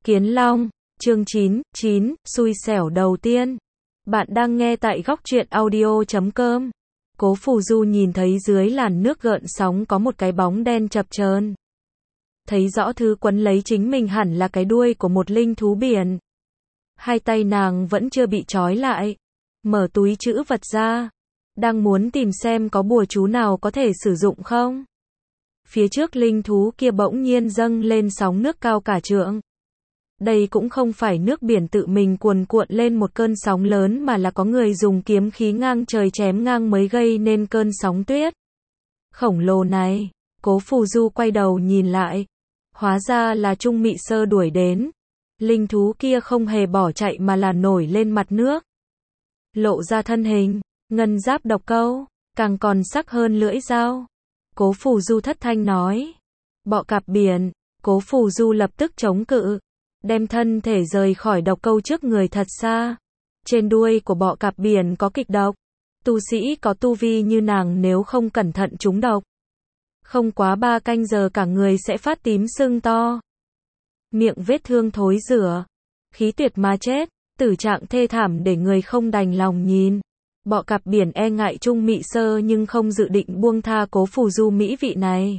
Kiến Long, chương 9, xui xẻo đầu tiên. Bạn đang nghe tại góc truyện audio.com. Cố Phù Du nhìn thấy dưới làn nước gợn sóng có một cái bóng đen chập chờn. Thấy rõ thứ quấn lấy chính mình hẳn là cái đuôi của một linh thú biển. Hai tay nàng vẫn chưa bị trói lại. Mở túi trữ vật ra. Đang muốn tìm xem có bùa chú nào có thể sử dụng không. Phía trước linh thú kia bỗng nhiên dâng lên sóng nước cao cả trượng. Đây cũng không phải nước biển tự mình cuồn cuộn lên một cơn sóng lớn mà là có người dùng kiếm khí ngang trời chém ngang mới gây nên cơn sóng tuyết khổng lồ này. Cố Phù Du quay đầu nhìn lại. Hóa ra là Trung Mị Sơ đuổi đến. Linh thú kia không hề bỏ chạy mà là nổi lên mặt nước. Lộ ra thân hình, ngân giáp độc câu, càng còn sắc hơn lưỡi dao. Cố Phù Du thất thanh nói. Bọ cạp biển. Cố Phù Du lập tức chống cự. Đem thân thể rời khỏi độc câu trước người thật xa. Trên đuôi của bọ cạp biển có kịch độc. Tu sĩ có tu vi như nàng nếu không cẩn thận trúng độc. Không quá 3 canh giờ cả người sẽ phát tím sưng to. Miệng vết thương thối rữa. Khí tuyệt mà chết. Tử trạng thê thảm để người không đành lòng nhìn. Bọ cạp biển e ngại Trung Mị Sơ nhưng không dự định buông tha Cố Phù Du mỹ vị này.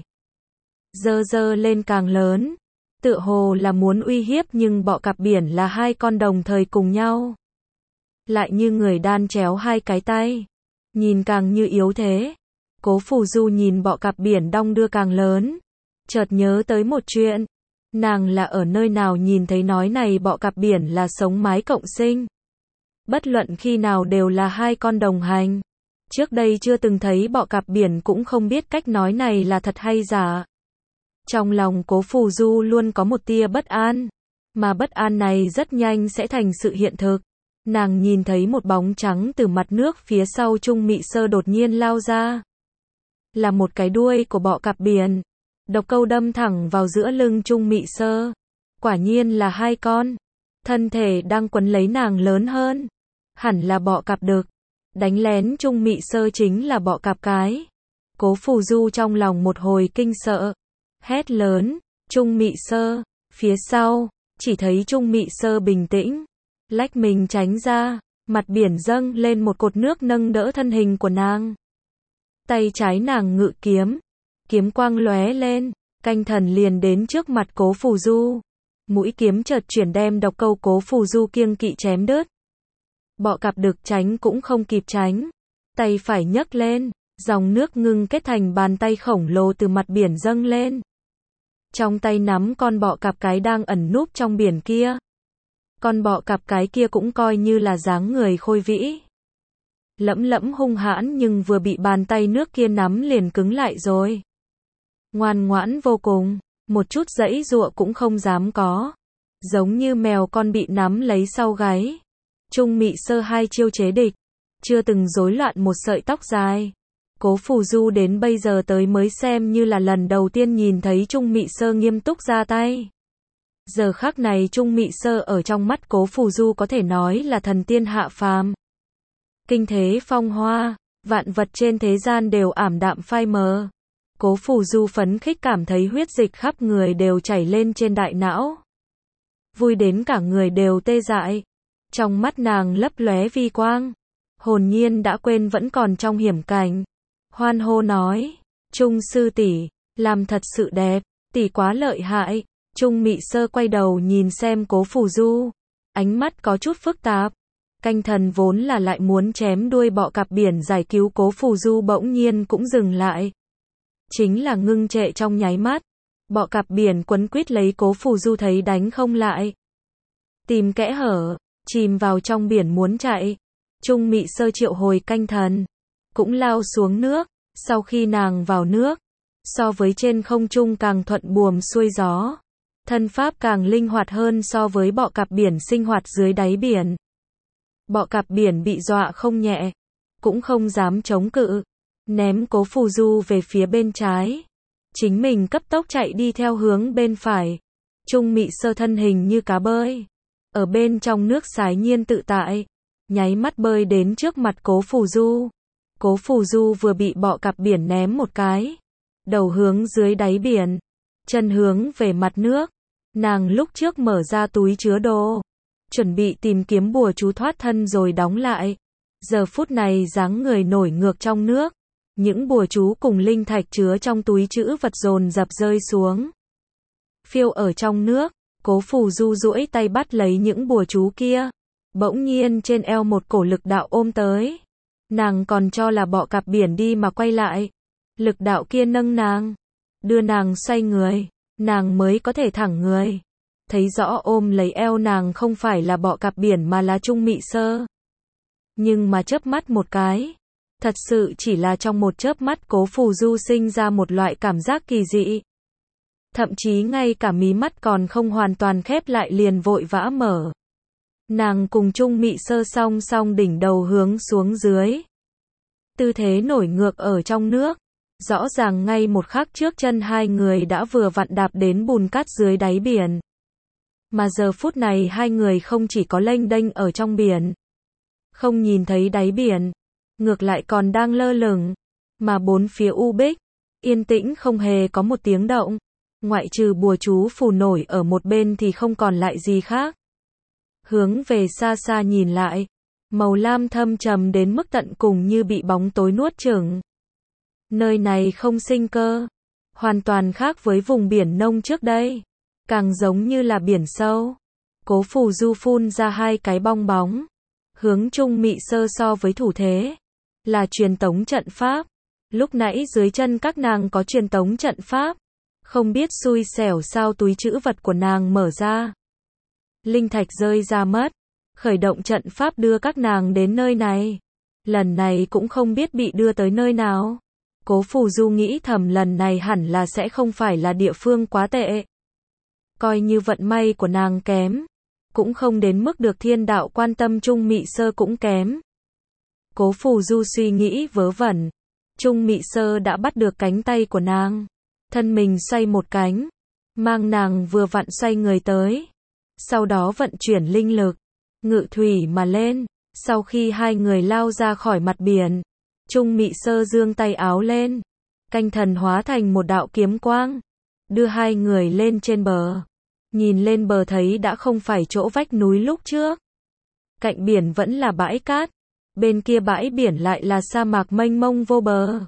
Dơ lên càng lớn. Tựa hồ là muốn uy hiếp nhưng bọ cạp biển là hai con đồng thời cùng nhau. Lại như người đan chéo hai cái tay. Nhìn càng như yếu thế. Cố Phù Du nhìn bọ cạp biển đong đưa càng lớn. Chợt nhớ tới một chuyện. Nàng là ở nơi nào nhìn thấy nói này bọ cạp biển là sống mái cộng sinh. Bất luận khi nào đều là hai con đồng hành. Trước đây chưa từng thấy bọ cạp biển cũng không biết cách nói này là thật hay giả. Trong lòng Cố Phù Du luôn có một tia bất an. Mà bất an này rất nhanh sẽ thành sự hiện thực. Nàng nhìn thấy một bóng trắng từ mặt nước phía sau Trung Mị Sơ đột nhiên lao ra. Là một cái đuôi của bọ cạp biển. Độc câu đâm thẳng vào giữa lưng Trung Mị Sơ. Quả nhiên là hai con. Thân thể đang quấn lấy nàng lớn hơn. Hẳn là bọ cạp đực. Đánh lén Trung Mị Sơ chính là bọ cạp cái. Cố Phù Du trong lòng một hồi kinh sợ. Hét lớn, Trung Mị Sơ. Phía sau, chỉ thấy Trung Mị Sơ bình tĩnh. Lách mình tránh ra. Mặt biển dâng lên một cột nước nâng đỡ thân hình của nàng. Tay trái nàng ngự kiếm. Kiếm quang lóe lên. Canh thần liền đến trước mặt Cố Phù Du. Mũi kiếm chợt chuyển đem độc câu Cố Phù Du kiêng kỵ chém đứt. Bọ cạp đực tránh cũng không kịp tránh. Tay phải nhấc lên. Dòng nước ngưng kết thành bàn tay khổng lồ từ mặt biển dâng lên. Trong tay nắm con bọ cạp cái đang ẩn núp trong biển kia. Con bọ cạp cái kia cũng coi như là dáng người khôi vĩ. Lẫm hung hãn nhưng vừa bị bàn tay nước kia nắm liền cứng lại rồi. Ngoan ngoãn vô cùng, một chút giãy giụa cũng không dám có. Giống như mèo con bị nắm lấy sau gáy. Trung Mị Sơ hai chiêu chế địch. Chưa từng rối loạn một sợi tóc dài. Cố Phù Du đến bây giờ tới mới xem như là lần đầu tiên nhìn thấy Trung Mị Sơ nghiêm túc ra tay. Giờ khắc này Trung Mị Sơ ở trong mắt Cố Phù Du có thể nói là thần tiên hạ phàm. Kinh thế phong hoa, vạn vật trên thế gian đều ảm đạm phai mờ. Cố Phù Du phấn khích cảm thấy huyết dịch khắp người đều chảy lên trên đại não. Vui đến cả người đều tê dại. Trong mắt nàng lấp lóe vi quang. Hồn nhiên đã quên vẫn còn trong hiểm cảnh. Hoan hô nói, Trung sư tỷ, làm thật sự đẹp, tỷ quá lợi hại. Trung Mị Sơ quay đầu nhìn xem Cố Phù Du, ánh mắt có chút phức tạp. Canh thần vốn là lại muốn chém đuôi bọ cạp biển giải cứu Cố Phù Du bỗng nhiên cũng dừng lại. Chính là ngưng trệ trong nháy mắt. Bọ cạp biển quấn quýt lấy Cố Phù Du thấy đánh không lại. Tìm kẽ hở, chìm vào trong biển muốn chạy. Trung Mị Sơ triệu hồi canh thần. Cũng lao xuống nước. Sau khi nàng vào nước, so với trên không trung càng thuận buồm xuôi gió. Thân pháp càng linh hoạt hơn so với bọ cạp biển sinh hoạt dưới đáy biển. Bọ cạp biển bị dọa không nhẹ. Cũng không dám chống cự. Ném Cố Phù Du về phía bên trái. Chính mình cấp tốc chạy đi theo hướng bên phải. Trung Mị Sơ thân hình như cá bơi. Ở bên trong nước sái nhiên tự tại. Nháy mắt bơi đến trước mặt Cố Phù Du. Cố Phù Du vừa bị bọ cạp biển ném một cái. Đầu hướng dưới đáy biển. Chân hướng về mặt nước. Nàng lúc trước mở ra túi chứa đồ, chuẩn bị tìm kiếm bùa chú thoát thân rồi đóng lại. Giờ phút này dáng người nổi ngược trong nước, những bùa chú cùng linh thạch chứa trong túi trữ vật dồn dập rơi xuống. Phiêu ở trong nước, Cố Phù Du duỗi tay bắt lấy những bùa chú kia. Bỗng nhiên trên eo một cổ lực đạo ôm tới. Nàng còn cho là bọ cạp biển đi mà quay lại. Lực đạo kia nâng nàng, đưa nàng xoay người, nàng mới có thể thẳng người. Thấy rõ ôm lấy eo nàng không phải là bọ cạp biển mà là Trung Mị Sơ. Nhưng mà chớp mắt một cái, thật sự chỉ là trong một chớp mắt Cố Phù Du sinh ra một loại cảm giác kỳ dị. Thậm chí ngay cả mí mắt còn không hoàn toàn khép lại liền vội vã mở. Nàng cùng Trung Mị Sơ song song đỉnh đầu hướng xuống dưới. Tư thế nổi ngược ở trong nước. Rõ ràng ngay một khắc trước chân hai người đã vừa vặn đạp đến bùn cát dưới đáy biển. Mà giờ phút này hai người không chỉ có lênh đênh ở trong biển, không nhìn thấy đáy biển, ngược lại còn đang lơ lửng, mà bốn phía u bích, yên tĩnh không hề có một tiếng động, ngoại trừ bùa chú phù nổi ở một bên thì không còn lại gì khác. Hướng về xa xa nhìn lại, màu lam thâm trầm đến mức tận cùng như bị bóng tối nuốt chửng. Nơi này không sinh cơ, hoàn toàn khác với vùng biển nông trước đây, càng giống như là biển sâu. Cố Phù Du phun ra hai cái bong bóng, hướng Trung Mị Sơ so với thủ thế, là truyền tống trận pháp. Lúc nãy dưới chân các nàng có truyền tống trận pháp, không biết xui xẻo sao túi trữ vật của nàng mở ra. Linh thạch rơi ra mất, khởi động trận pháp đưa các nàng đến nơi này. Lần này cũng không biết bị đưa tới nơi nào. Cố Phù Du nghĩ thầm lần này hẳn là sẽ không phải là địa phương quá tệ. Coi như vận may của nàng kém, cũng không đến mức được thiên đạo quan tâm. Trung Mị Sơ cũng kém. Cố Phù Du suy nghĩ vớ vẩn. Trung Mị Sơ đã bắt được cánh tay của nàng. Thân mình xoay một cánh, mang nàng vừa vặn xoay người tới. Sau đó vận chuyển linh lực, ngự thủy mà lên. Sau khi hai người lao ra khỏi mặt biển, Trung Mị Sơ giương tay áo lên, canh thần hóa thành một đạo kiếm quang, đưa hai người lên trên bờ. Nhìn lên bờ thấy đã không phải chỗ vách núi lúc trước. Cạnh biển vẫn là bãi cát, bên kia bãi biển lại là sa mạc mênh mông vô bờ.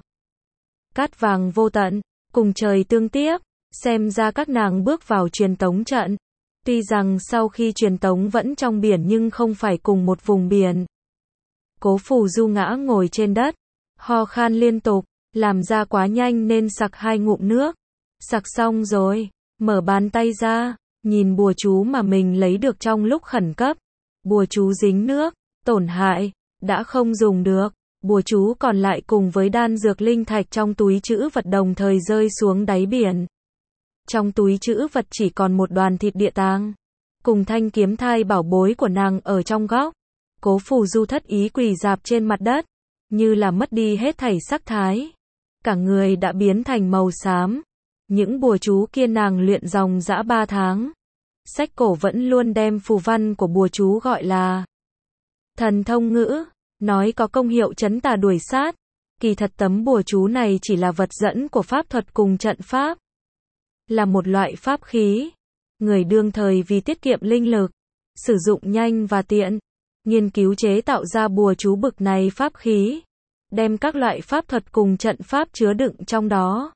Cát vàng vô tận, cùng trời tương tiếp, xem ra các nàng bước vào truyền tống trận. Tuy rằng sau khi truyền tống vẫn trong biển nhưng không phải cùng một vùng biển. Cố Phù Du ngã ngồi trên đất, ho khan liên tục, làm ra quá nhanh nên sặc hai ngụm nước. Sặc xong rồi, mở bàn tay ra, nhìn bùa chú mà mình lấy được trong lúc khẩn cấp. Bùa chú dính nước, tổn hại, đã không dùng được. Bùa chú còn lại cùng với đan dược linh thạch trong túi trữ vật đồng thời rơi xuống đáy biển. Trong túi trữ vật chỉ còn một đoàn thịt địa tang, cùng thanh kiếm thai bảo bối của nàng ở trong góc. Cố Phù Du thất ý quỳ rạp trên mặt đất, như là mất đi hết thảy sắc thái. Cả người đã biến thành màu xám. Những bùa chú kia nàng luyện dòng dã 3 tháng. Sách cổ vẫn luôn đem phù văn của bùa chú gọi là thần thông ngữ, nói có công hiệu trấn tà đuổi sát. Kỳ thật tấm bùa chú này chỉ là vật dẫn của pháp thuật cùng trận pháp. Là một loại pháp khí. Người đương thời vì tiết kiệm linh lực, sử dụng nhanh và tiện, nghiên cứu chế tạo ra bùa chú bực này pháp khí. Đem các loại pháp thuật cùng trận pháp chứa đựng trong đó.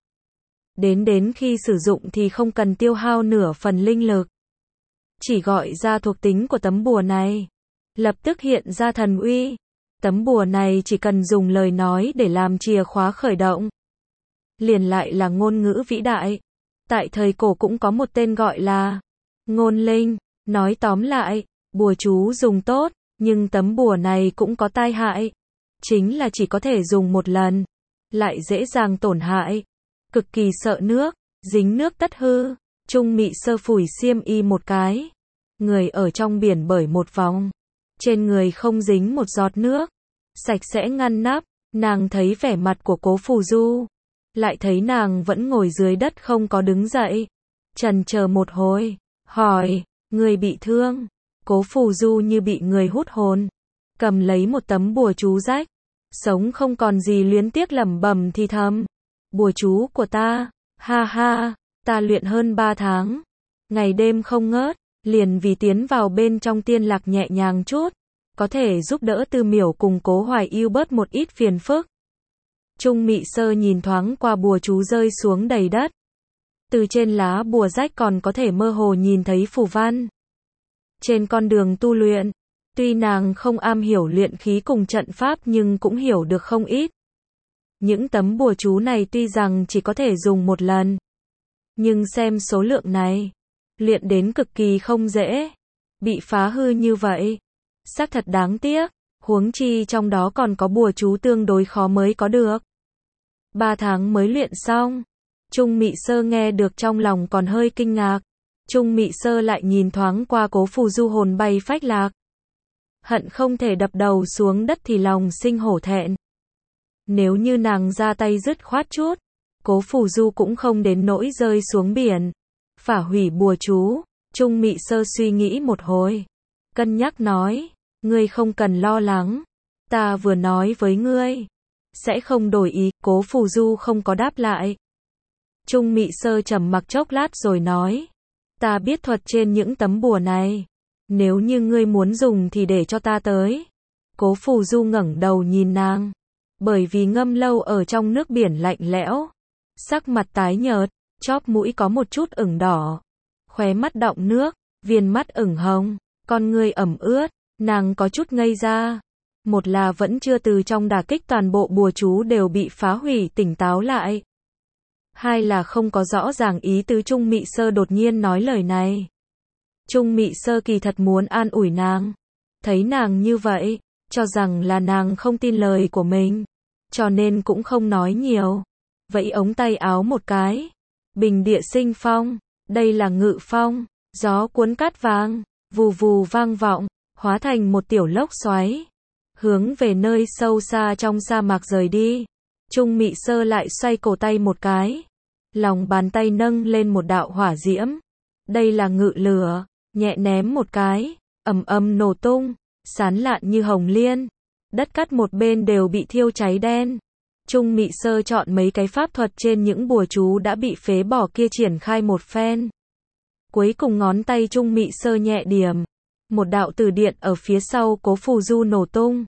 Đến khi sử dụng thì không cần tiêu hao nửa phần linh lực. Chỉ gọi ra thuộc tính của tấm bùa này, lập tức hiện ra thần uy. Tấm bùa này chỉ cần dùng lời nói để làm chìa khóa khởi động. Liền lại là ngôn ngữ vĩ đại. Tại thời cổ cũng có một tên gọi là ngôn linh. Nói tóm lại, bùa chú dùng tốt, nhưng tấm bùa này cũng có tai hại. Chính là chỉ có thể dùng một lần, lại dễ dàng tổn hại. Cực kỳ sợ nước, dính nước tất hư. Trung Mị Sơ phủi xiêm y một cái. Người ở trong biển bởi một vòng. Trên người không dính một giọt nước. Sạch sẽ ngăn nắp. Nàng thấy vẻ mặt của Cố Phù Du. Lại thấy nàng vẫn ngồi dưới đất không có đứng dậy. Chần chờ một hồi. Hỏi, người bị thương? Cố Phù Du như bị người hút hồn. Cầm lấy một tấm bùa chú rách. Sống không còn gì luyến tiếc lẩm bẩm thì thầm. Bùa chú của ta, ha ha, ta luyện hơn 3 tháng. ngày đêm không ngớt, liền vì tiến vào bên trong tiên lạc nhẹ nhàng chút, có thể giúp đỡ Tư Miểu cùng Cố Hoài Ưu bớt một ít phiền phức. Trung Mị Sơ nhìn thoáng qua bùa chú rơi xuống đầy đất. Từ trên lá bùa rách còn có thể mơ hồ nhìn thấy phù văn. Trên con đường tu luyện, tuy nàng không am hiểu luyện khí cùng trận pháp nhưng cũng hiểu được không ít. Những tấm bùa chú này tuy rằng chỉ có thể dùng một lần, nhưng xem số lượng này, luyện đến cực kỳ không dễ. Bị phá hư như vậy, xác thật đáng tiếc, huống chi trong đó còn có bùa chú tương đối khó mới có được. 3 tháng mới luyện xong. Trung Mị Sơ nghe được trong lòng còn hơi kinh ngạc. Trung Mị Sơ lại nhìn thoáng qua Cố Phù Du hồn bay phách lạc. Hận không thể đập đầu xuống đất thì lòng sinh hổ thẹn. Nếu như nàng ra tay dứt khoát chút, Cố Phù Du cũng không đến nỗi rơi xuống biển, phá hủy bùa chú. Trung Mị Sơ suy nghĩ một hồi, cân nhắc nói, ngươi không cần lo lắng, ta vừa nói với ngươi, sẽ không đổi ý. Cố Phù Du không có đáp lại. Trung Mị Sơ trầm mặc chốc lát rồi nói, ta biết thuật trên những tấm bùa này, nếu như ngươi muốn dùng thì để cho ta tới. Cố Phù Du ngẩng đầu nhìn nàng, bởi vì ngâm lâu ở trong nước biển lạnh lẽo, sắc mặt tái nhợt, chóp mũi có một chút ửng đỏ, khóe mắt đọng nước, viền mắt ửng hồng, con ngươi ẩm ướt, nàng có chút ngây ra. Một là vẫn chưa từ trong đả kích toàn bộ bùa chú đều bị phá hủy tỉnh táo lại. Hai là không có rõ ràng ý tứ Trung Mị Sơ đột nhiên nói lời này. Trung Mị Sơ kỳ thật muốn an ủi nàng. Thấy nàng như vậy, cho rằng là nàng không tin lời của mình, cho nên cũng không nói nhiều. Vẫy ống tay áo một cái. Bình địa sinh phong, đây là ngự phong, gió cuốn cát vàng, vù vù vang vọng, hóa thành một tiểu lốc xoáy, hướng về nơi sâu xa trong sa mạc rời đi. Trung Mị Sơ lại xoay cổ tay một cái, lòng bàn tay nâng lên một đạo hỏa diễm. Đây là ngự lửa, nhẹ ném một cái, ầm ầm nổ tung, sán lạn như hồng liên. Đất cát một bên đều bị thiêu cháy đen. Trung Mị Sơ chọn mấy cái pháp thuật trên những bùa chú đã bị phế bỏ kia triển khai một phen. Cuối cùng ngón tay Trung Mị Sơ nhẹ điểm, một đạo từ điện ở phía sau Cố Phù Du nổ tung,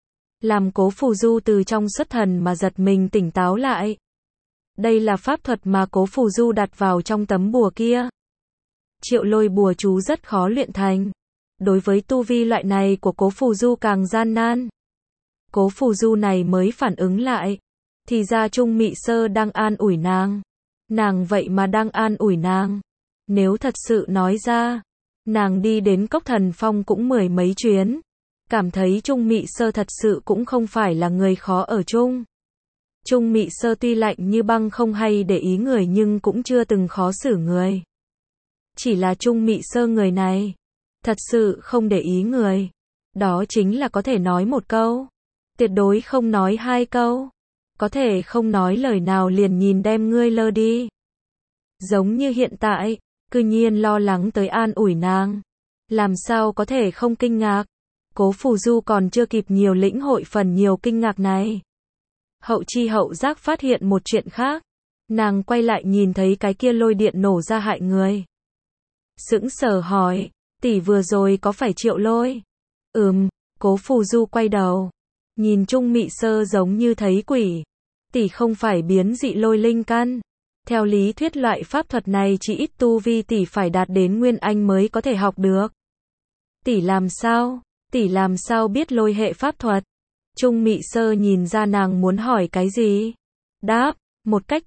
làm Cố Phù Du từ trong xuất thần mà giật mình tỉnh táo lại. Đây là pháp thuật mà Cố Phù Du đặt vào trong tấm bùa kia. Triệu lôi bùa chú rất khó luyện thành. Đối với tu vi loại này của Cố Phù Du càng gian nan. Cố Phù Du này mới phản ứng lại. Thì ra Trung Mị Sơ đang an ủi nàng. Nàng vậy mà đang an ủi nàng. Nếu thật sự nói ra, nàng đi đến Cốc Thần Phong cũng 10 mấy chuyến. Cảm thấy Trung Mị Sơ thật sự cũng không phải là người khó ở chung. Trung Mị Sơ tuy lạnh như băng không hay để ý người nhưng cũng chưa từng khó xử người. Chỉ là Trung Mị Sơ người này, thật sự không để ý người. Đó chính là có thể nói một câu, tuyệt đối không nói 2 câu. Có thể không nói lời nào liền nhìn đem ngươi lơ đi. Giống như hiện tại, cư nhiên lo lắng tới an ủi nàng. Làm sao có thể không kinh ngạc. Cố Phù Du còn chưa kịp nhiều lĩnh hội phần nhiều kinh ngạc này. Hậu chi hậu giác phát hiện một chuyện khác. Nàng quay lại nhìn thấy cái kia lôi điện nổ ra hại người. Sững sờ hỏi, tỷ vừa rồi có phải Triệu Lôi? Cố Phù Du quay đầu, nhìn Trung Mị Sơ giống như thấy quỷ. Tỷ không phải biến dị lôi linh căn. Theo lý thuyết loại pháp thuật này chỉ ít tu vi tỷ phải đạt đến Nguyên Anh mới có thể học được. Tỷ làm sao biết lôi hệ pháp thuật? Trung Mị Sơ nhìn ra nàng muốn hỏi cái gì. Đáp, một cách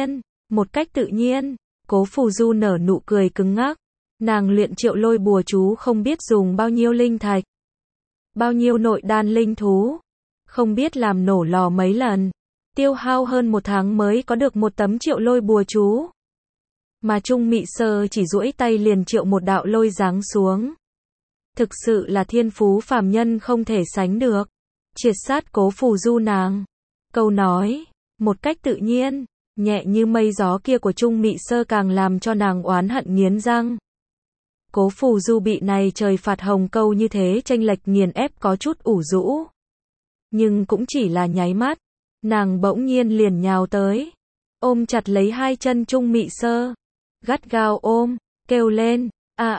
tự nhiên. Cố Phù Du nở nụ cười cứng ngắc. Nàng luyện triệu lôi bùa chú không biết dùng bao nhiêu linh thạch, bao nhiêu nội đan linh thú, không biết làm nổ lò mấy lần, tiêu hao hơn 1 tháng mới có được một tấm triệu lôi bùa chú. Mà Trung Mị Sơ chỉ duỗi tay liền triệu một đạo lôi giáng xuống. Thực sự là thiên phú phàm nhân không thể sánh được. Triệt sát Cố Phù Du nàng. Câu nói, một cách tự nhiên, nhẹ như mây gió kia của Trung Mị Sơ càng làm cho nàng oán hận nghiến răng. Cố Phù Du bị này trời phạt hồng câu như thế chênh lệch nghiền ép có chút ủ rũ. Nhưng cũng chỉ là nháy mắt, nàng bỗng nhiên liền nhào tới, ôm chặt lấy 2 chân Trung Mị Sơ, gắt gao ôm, kêu lên,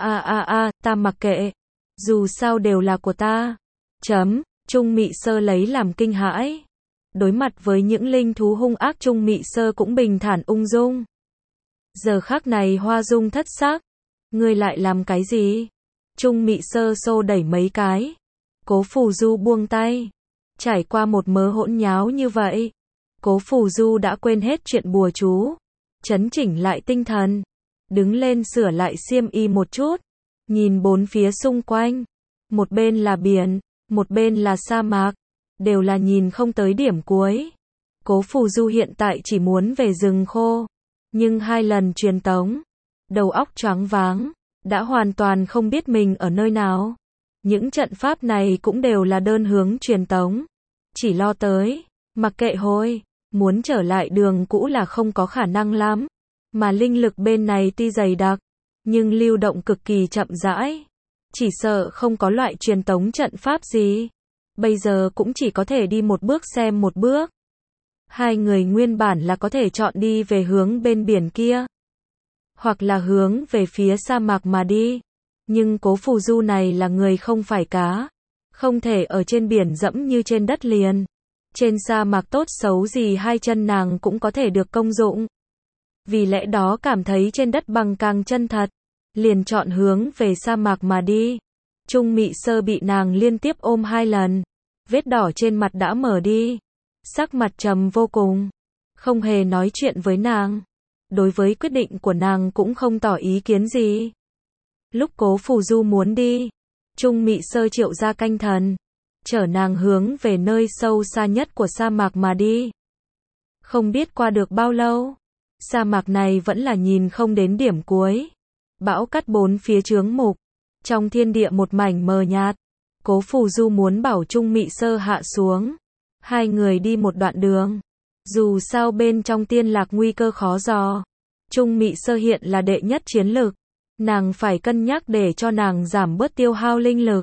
ta mặc kệ, dù sao đều là của ta. Trung Mị Sơ lấy làm kinh hãi. Đối mặt với những linh thú hung ác, Trung Mị Sơ cũng bình thản ung dung. Giờ khắc này Hoa Dung thất sắc. Ngươi lại làm cái gì? Trung Mị Sơ xô đẩy mấy cái. Cố Phù Du buông tay. Trải qua một mớ hỗn nháo như vậy, Cố Phù Du đã quên hết chuyện bùa chú. Chấn chỉnh lại tinh thần. Đứng lên sửa lại xiêm y một chút. Nhìn bốn phía xung quanh. Một bên là biển, một bên là sa mạc. Đều là nhìn không tới điểm cuối. Cố Phù Du hiện tại chỉ muốn về rừng khô. Nhưng 2 lần truyền tống. Đầu óc choáng váng. Đã hoàn toàn không biết mình ở nơi nào. Những trận pháp này cũng đều là đơn hướng truyền tống. Chỉ lo tới. Mặc kệ hôi. Muốn trở lại đường cũ là không có khả năng lắm. Mà linh lực bên này tuy dày đặc. Nhưng lưu động cực kỳ chậm rãi. Chỉ sợ không có loại truyền tống trận pháp gì. Bây giờ cũng chỉ có thể đi một bước xem một bước. Hai người nguyên bản là có thể chọn đi về hướng bên biển kia. Hoặc là hướng về phía sa mạc mà đi. Nhưng Cố Phù Du này là người không phải cá. Không thể ở trên biển dẫm như trên đất liền. Trên sa mạc tốt xấu gì 2 chân nàng cũng có thể được công dụng. Vì lẽ đó cảm thấy trên đất bằng càng chân thật. Liền chọn hướng về sa mạc mà đi. Trung Mị Sơ bị nàng liên tiếp ôm 2 lần. Vết đỏ trên mặt đã mở đi. Sắc mặt trầm vô cùng. Không hề nói chuyện với nàng. Đối với quyết định của nàng cũng không tỏ ý kiến gì. Lúc Cố Phù Du muốn đi, Trung Mị Sơ triệu ra canh thần. Chở nàng hướng về nơi sâu xa nhất của sa mạc mà đi. Không biết qua được bao lâu. Sa mạc này vẫn là nhìn không đến điểm cuối. Bão cát bốn phía chướng mục. Trong thiên địa một mảnh mờ nhạt. Cố Phù Du muốn bảo Trung Mị Sơ hạ xuống. 2 người đi một đoạn đường. Dù sao bên trong tiên lạc nguy cơ khó dò. Trung Mị Sơ hiện là đệ nhất chiến lực. Nàng phải cân nhắc để cho nàng giảm bớt tiêu hao linh lực.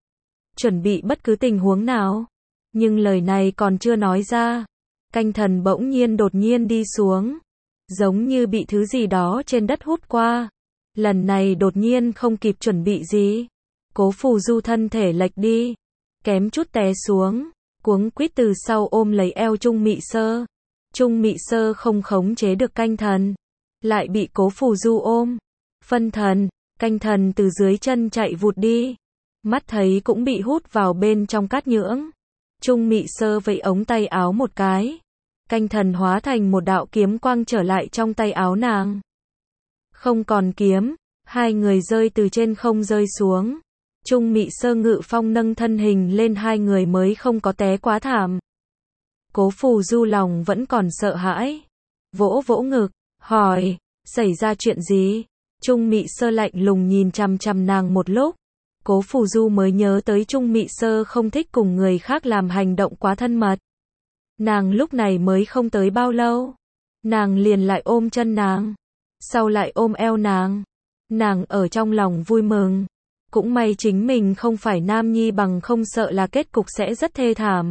Chuẩn bị bất cứ tình huống nào. Nhưng lời này còn chưa nói ra. Canh thần bỗng nhiên đột nhiên đi xuống. Giống như bị thứ gì đó trên đất hút qua. Lần này đột nhiên không kịp chuẩn bị gì. Cố Phù Du thân thể lệch đi. Kém chút té xuống. Cuống quýt từ sau ôm lấy eo Trung Mị Sơ. Trung Mị Sơ không khống chế được canh thần. Lại bị Cố Phù Du ôm. Phân thần. Canh thần từ dưới chân chạy vụt đi. Mắt thấy cũng bị hút vào bên trong cát nhưỡng. Trung Mị Sơ vẫy ống tay áo một cái. Canh thần hóa thành một đạo kiếm quang trở lại trong tay áo nàng. Không còn kiếm. 2 người rơi từ trên không rơi xuống. Trung Mị Sơ ngự phong nâng thân hình lên, 2 người mới không có té quá thảm. Cố Phù Du lòng vẫn còn sợ hãi. Vỗ vỗ ngực, hỏi, xảy ra chuyện gì? Trung Mị Sơ lạnh lùng nhìn chằm chằm nàng một lúc. Cố Phù Du mới nhớ tới Trung Mị Sơ không thích cùng người khác làm hành động quá thân mật. Nàng lúc này mới không tới bao lâu. Nàng liền lại ôm chân nàng. Sau lại ôm eo nàng. Nàng ở trong lòng vui mừng. Cũng may chính mình không phải nam nhi, bằng không sợ là kết cục sẽ rất thê thảm.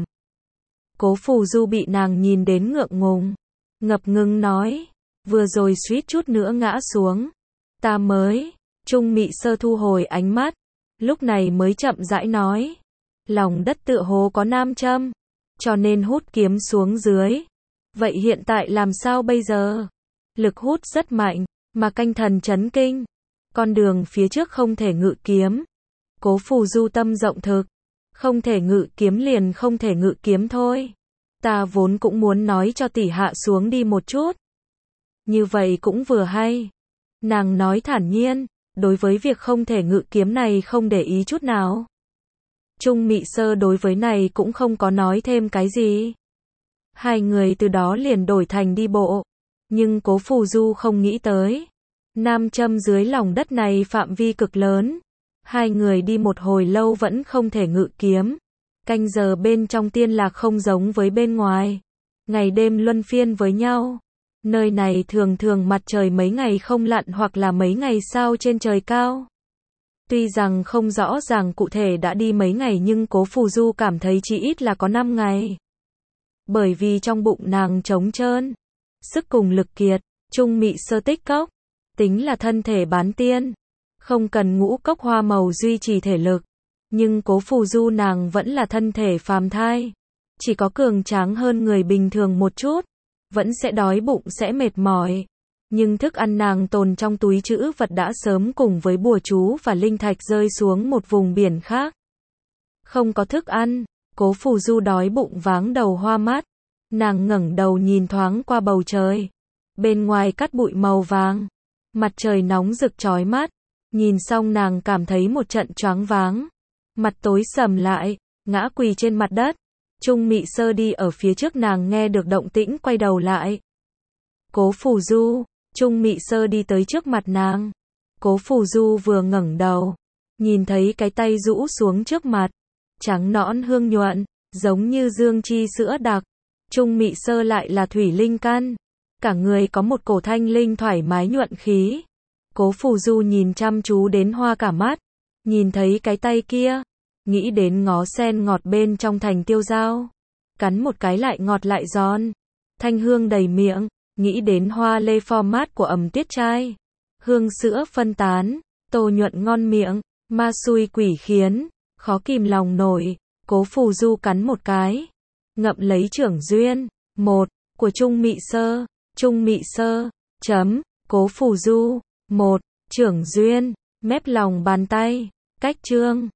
Cố Phù Du bị nàng nhìn đến ngượng ngùng. Ngập ngừng nói. Vừa rồi suýt chút nữa ngã xuống. Ta mới. Trung Mị Sơ thu hồi ánh mắt. Lúc này mới chậm rãi nói. Lòng đất tựa hồ có nam châm. Cho nên hút kiếm xuống dưới. Vậy hiện tại làm sao bây giờ? Lực hút rất mạnh. Mà canh thần chấn kinh. Con đường phía trước không thể ngự kiếm. Cố Phù Du tâm rộng thực. Không thể ngự kiếm liền không thể ngự kiếm thôi. Ta vốn cũng muốn nói cho tỷ hạ xuống đi một chút. Như vậy cũng vừa hay. Nàng nói thản nhiên. Đối với việc không thể ngự kiếm này không để ý chút nào. Trung Mị Sơ đối với này cũng không có nói thêm cái gì. 2 người từ đó liền đổi thành đi bộ. Nhưng Cố Phù Du không nghĩ tới. Nam châm dưới lòng đất này phạm vi cực lớn. 2 người đi một hồi lâu vẫn không thể ngự kiếm. Canh giờ bên trong tiên lạc không giống với bên ngoài. Ngày đêm luân phiên với nhau. Nơi này thường thường mặt trời mấy ngày không lặn hoặc là mấy ngày sao trên trời cao. Tuy rằng không rõ ràng cụ thể đã đi mấy ngày nhưng Cố Phù Du cảm thấy chỉ ít là có 5 ngày. Bởi vì trong bụng nàng trống trơn. Sức cùng lực kiệt. Trung Mị Sơ tích cốc. tính là thân thể bán tiên, không cần ngũ cốc hoa màu duy trì thể lực, nhưng Cố Phù Du nàng vẫn là thân thể phàm thai, chỉ có cường tráng hơn người bình thường một chút, vẫn sẽ đói bụng sẽ mệt mỏi, nhưng thức ăn nàng tồn trong túi trữ vật đã sớm cùng với bùa chú và linh thạch rơi xuống một vùng biển khác. Không có thức ăn, Cố Phù Du đói bụng váng đầu hoa mắt, nàng ngẩng đầu nhìn thoáng qua bầu trời, bên ngoài cát bụi màu vàng, mặt trời nóng rực chói mắt, nhìn xong nàng cảm thấy một trận choáng váng, mặt tối sầm lại, ngã quỳ trên mặt đất. Trung Mị Sơ đi ở phía trước nàng nghe được động tĩnh quay đầu lại. Cố Phù Du, Trung Mị Sơ đi tới trước mặt nàng. Cố Phù Du vừa ngẩng đầu, nhìn thấy cái tay rũ xuống trước mặt, trắng nõn hương nhuận, giống như dương chi sữa đặc. Trung Mị Sơ lại là thủy linh căn, cả người có một cổ thanh linh thoải mái nhuận khí. Cố Phù Du nhìn chăm chú đến hoa cả mắt, nhìn thấy cái tay kia, nghĩ đến ngó sen ngọt bên trong thành tiêu dao, cắn một cái lại ngọt lại giòn, thanh hương đầy miệng, nghĩ đến hoa lê format của Ẩm Tuyết Trai, hương sữa phân tán, tô nhuận ngon miệng, ma xui quỷ khiến, khó kìm lòng nổi. Cố Phù Du cắn một cái, ngậm lấy trưởng duyên, một, của Trung Mị Sơ, Trung Mị Sơ, chấm, Cố Phù Du, một, trưởng duyên, mép lòng bàn tay, cách chương.